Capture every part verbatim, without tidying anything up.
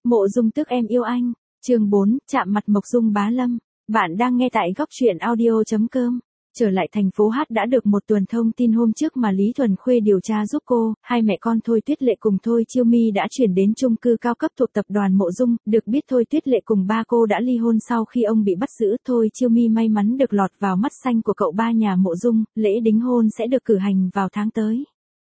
Mộ Dung Tước em yêu anh. Chương bốn, chạm mặt Mộc Dung Bá Lâm. Bạn đang nghe tại góc truyện audio chấm com. Trở lại thành phố Hát đã được một tuần, thông tin hôm trước mà Lý Thuần Khuê điều tra giúp cô, hai mẹ con Thôi Tuyết Lệ cùng Thôi Chiêu My đã chuyển đến chung cư cao cấp thuộc tập đoàn Mộ Dung, được biết Thôi Tuyết Lệ cùng ba cô đã ly hôn sau khi ông bị bắt giữ. Thôi Chiêu My may mắn được lọt vào mắt xanh của cậu ba nhà Mộ Dung, lễ đính hôn sẽ được cử hành vào tháng tới.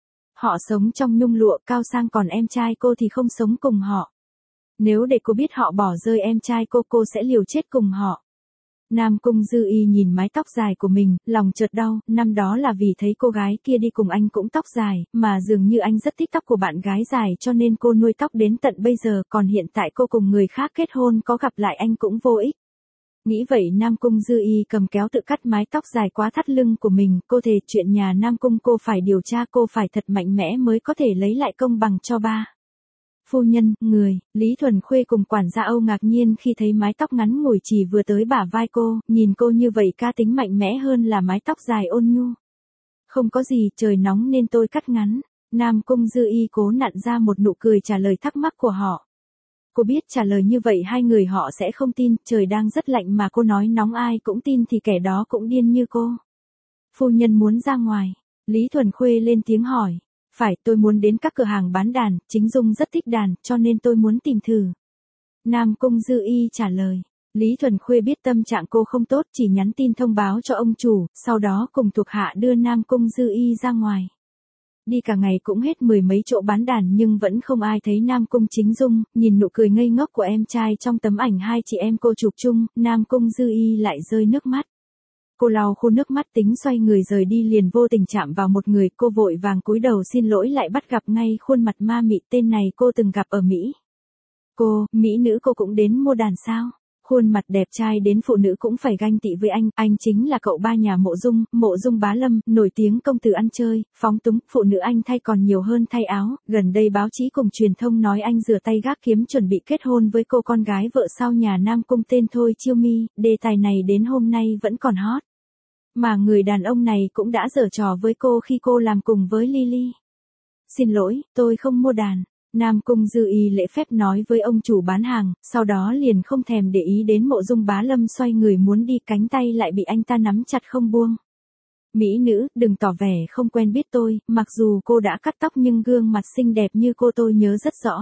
Họ sống trong nhung lụa cao sang, còn em trai cô thì không sống cùng họ. Nếu để cô biết họ bỏ rơi em trai cô, cô sẽ liều chết cùng họ. Nam Cung Dư Y nhìn mái tóc dài của mình, lòng chợt đau, năm đó là vì thấy cô gái kia đi cùng anh cũng tóc dài, mà dường như anh rất thích tóc của bạn gái dài cho nên cô nuôi tóc đến tận bây giờ, còn hiện tại cô cùng người khác kết hôn, có gặp lại anh cũng vô ích. Nghĩ vậy Nam Cung Dư Y cầm kéo tự cắt mái tóc dài quá thắt lưng của mình, cô thề chuyện nhà Nam Cung cô phải điều tra, cô phải thật mạnh mẽ mới có thể lấy lại công bằng cho ba. Phu nhân, người, Lý Thuần Khuê cùng quản gia Âu ngạc nhiên khi thấy mái tóc ngắn ngủi chỉ vừa tới bả vai cô, nhìn cô như vậy cá tính mạnh mẽ hơn là mái tóc dài ôn nhu. Không có gì, trời nóng nên tôi cắt ngắn. Nam Cung Dư Y cố nặn ra một nụ cười trả lời thắc mắc của họ. Cô biết trả lời như vậy hai người họ sẽ không tin, trời đang rất lạnh mà cô nói nóng ai cũng tin thì kẻ đó cũng điên như cô. Phu nhân muốn ra ngoài. Lý Thuần Khuê lên tiếng hỏi. Phải, tôi muốn đến các cửa hàng bán đàn, Chính Dung rất thích đàn, cho nên tôi muốn tìm thử. Nam Cung Dư Y trả lời. Lý Thuần Khuê biết tâm trạng cô không tốt, chỉ nhắn tin thông báo cho ông chủ, sau đó cùng thuộc hạ đưa Nam Cung Dư Y ra ngoài. Đi cả ngày cũng hết mười mấy chỗ bán đàn nhưng vẫn không ai thấy Nam Cung Chính Dung, nhìn nụ cười ngây ngốc của em trai trong tấm ảnh hai chị em cô chụp chung, Nam Cung Dư Y lại rơi nước mắt. Cô lau khô nước mắt tính xoay người rời đi liền vô tình chạm vào một người, cô vội vàng cúi đầu xin lỗi lại bắt gặp ngay khuôn mặt ma mị, tên này cô từng gặp ở Mỹ. Cô, mỹ nữ cô cũng đến mua đàn sao? Khuôn mặt đẹp trai đến phụ nữ cũng phải ganh tị với anh, anh chính là cậu ba nhà Mộ Dung, Mộ Dung Bá Lâm, nổi tiếng công tử ăn chơi, phóng túng, phụ nữ anh thay còn nhiều hơn thay áo, gần đây báo chí cùng truyền thông nói anh rửa tay gác kiếm chuẩn bị kết hôn với cô con gái vợ sau nhà Nam Cung tên Thôi Chiêu My, đề tài này đến hôm nay vẫn còn hot. Mà người đàn ông này cũng đã giở trò với cô khi cô làm cùng với Lily. Xin lỗi, tôi không mua đàn. Nam Cung Dư Y lễ phép nói với ông chủ bán hàng, sau đó liền không thèm để ý đến Mộ Dung Bá Lâm xoay người muốn đi, cánh tay lại bị anh ta nắm chặt không buông. Mỹ nữ, đừng tỏ vẻ không quen biết tôi, mặc dù cô đã cắt tóc nhưng gương mặt xinh đẹp như cô tôi nhớ rất rõ.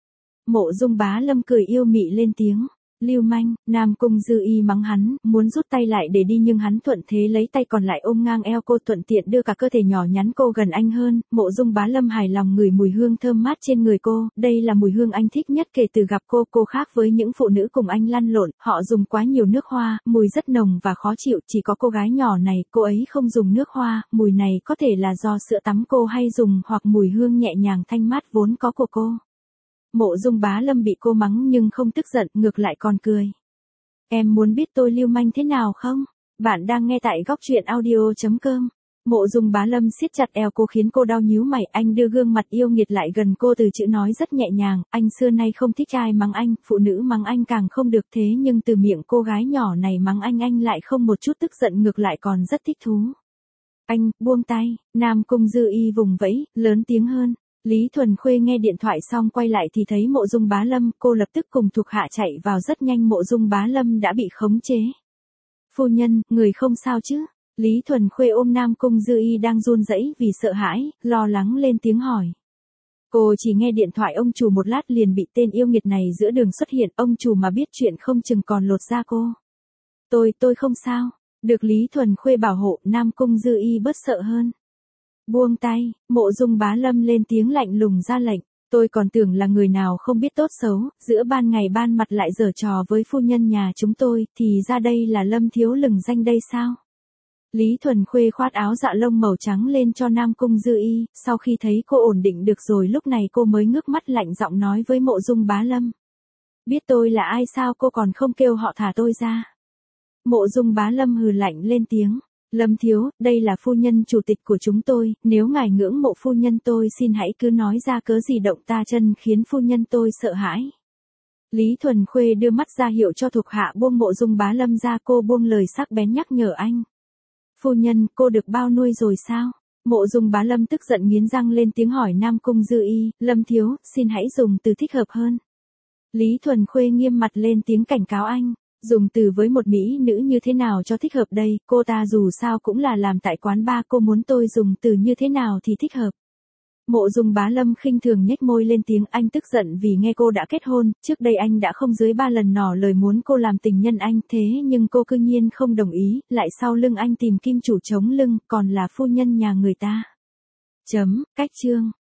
Mộ Dung Bá Lâm cười yêu mị lên tiếng. Lưu manh. Nam Cung Dư Y mắng hắn, muốn rút tay lại để đi nhưng hắn thuận thế lấy tay còn lại ôm ngang eo cô, thuận tiện đưa cả cơ thể nhỏ nhắn cô gần anh hơn. Mộ Dung Bá Lâm hài lòng ngửi mùi hương thơm mát trên người cô, đây là mùi hương anh thích nhất kể từ gặp cô. Cô khác với những phụ nữ cùng anh lăn lộn, họ dùng quá nhiều nước hoa, mùi rất nồng và khó chịu, chỉ có cô gái nhỏ này, cô ấy không dùng nước hoa, mùi này có thể là do sữa tắm cô hay dùng hoặc mùi hương nhẹ nhàng thanh mát vốn có của cô. Mộ Dung Bá Lâm bị cô mắng nhưng không tức giận, ngược lại còn cười. Em muốn biết tôi lưu manh thế nào không? Bạn đang nghe tại góc truyện audio chấm com. Mộ Dung Bá Lâm siết chặt eo cô khiến cô đau nhíu mày, anh đưa gương mặt yêu nghiệt lại gần cô, từ chữ nói rất nhẹ nhàng, anh xưa nay không thích ai mắng anh, phụ nữ mắng anh càng không được, thế nhưng từ miệng cô gái nhỏ này mắng anh anh lại không một chút tức giận, ngược lại còn rất thích thú. Anh, buông tay. Nam Cung Dư Y vùng vẫy, lớn tiếng hơn. Lý Thuần Khuê nghe điện thoại xong quay lại thì thấy Mộ Dung Bá Lâm, cô lập tức cùng thuộc hạ chạy vào, rất nhanh Mộ Dung Bá Lâm đã bị khống chế. Phu nhân, người không sao chứ? Lý Thuần Khuê ôm Nam Cung Dư Y đang run rẩy vì sợ hãi, lo lắng lên tiếng hỏi. Cô chỉ nghe điện thoại ông chủ một lát liền bị tên yêu nghiệt này giữa đường xuất hiện, ông chủ mà biết chuyện không chừng còn lột da cô. Tôi, tôi không sao. Được Lý Thuần Khuê bảo hộ, Nam Cung Dư Y bớt sợ hơn. Buông tay. Mộ Dung Bá Lâm lên tiếng lạnh lùng ra lệnh. Tôi còn tưởng là người nào không biết tốt xấu, giữa ban ngày ban mặt lại giở trò với phu nhân nhà chúng tôi, thì ra đây là Lâm thiếu lừng danh đây sao? Lý Thuần Khuê khoát áo dạ lông màu trắng lên cho Nam Cung Dư Y, sau khi thấy cô ổn định được rồi lúc này cô mới ngước mắt lạnh giọng nói với Mộ Dung Bá Lâm. Biết tôi là ai sao cô còn không kêu họ thả tôi ra? Mộ Dung Bá Lâm hừ lạnh lên tiếng. Lâm thiếu, đây là phu nhân chủ tịch của chúng tôi, nếu ngài ngưỡng mộ phu nhân tôi xin hãy cứ nói ra cớ gì động ta chân khiến phu nhân tôi sợ hãi. Lý Thuần Khuê đưa mắt ra hiệu cho thuộc hạ buông Mộ Dung Bá Lâm ra, cô buông lời sắc bén nhắc nhở anh. Phu nhân, cô được bao nuôi rồi sao? Mộ Dung Bá Lâm tức giận nghiến răng lên tiếng hỏi Nam Cung Dư Y, Lâm thiếu, xin hãy dùng từ thích hợp hơn. Lý Thuần Khuê nghiêm mặt lên tiếng cảnh cáo anh. Dùng từ với một mỹ nữ như thế nào cho thích hợp đây, cô ta dù sao cũng là làm tại quán bar, cô muốn tôi dùng từ như thế nào thì thích hợp. Mộ Dung Bá Lâm khinh thường nhếch môi lên tiếng, anh tức giận vì nghe cô đã kết hôn, trước đây anh đã không dưới ba lần ngỏ lời muốn cô làm tình nhân anh, thế nhưng cô cư nhiên không đồng ý, lại sau lưng anh tìm kim chủ chống lưng, còn là phu nhân nhà người ta. Chấm, cách chương.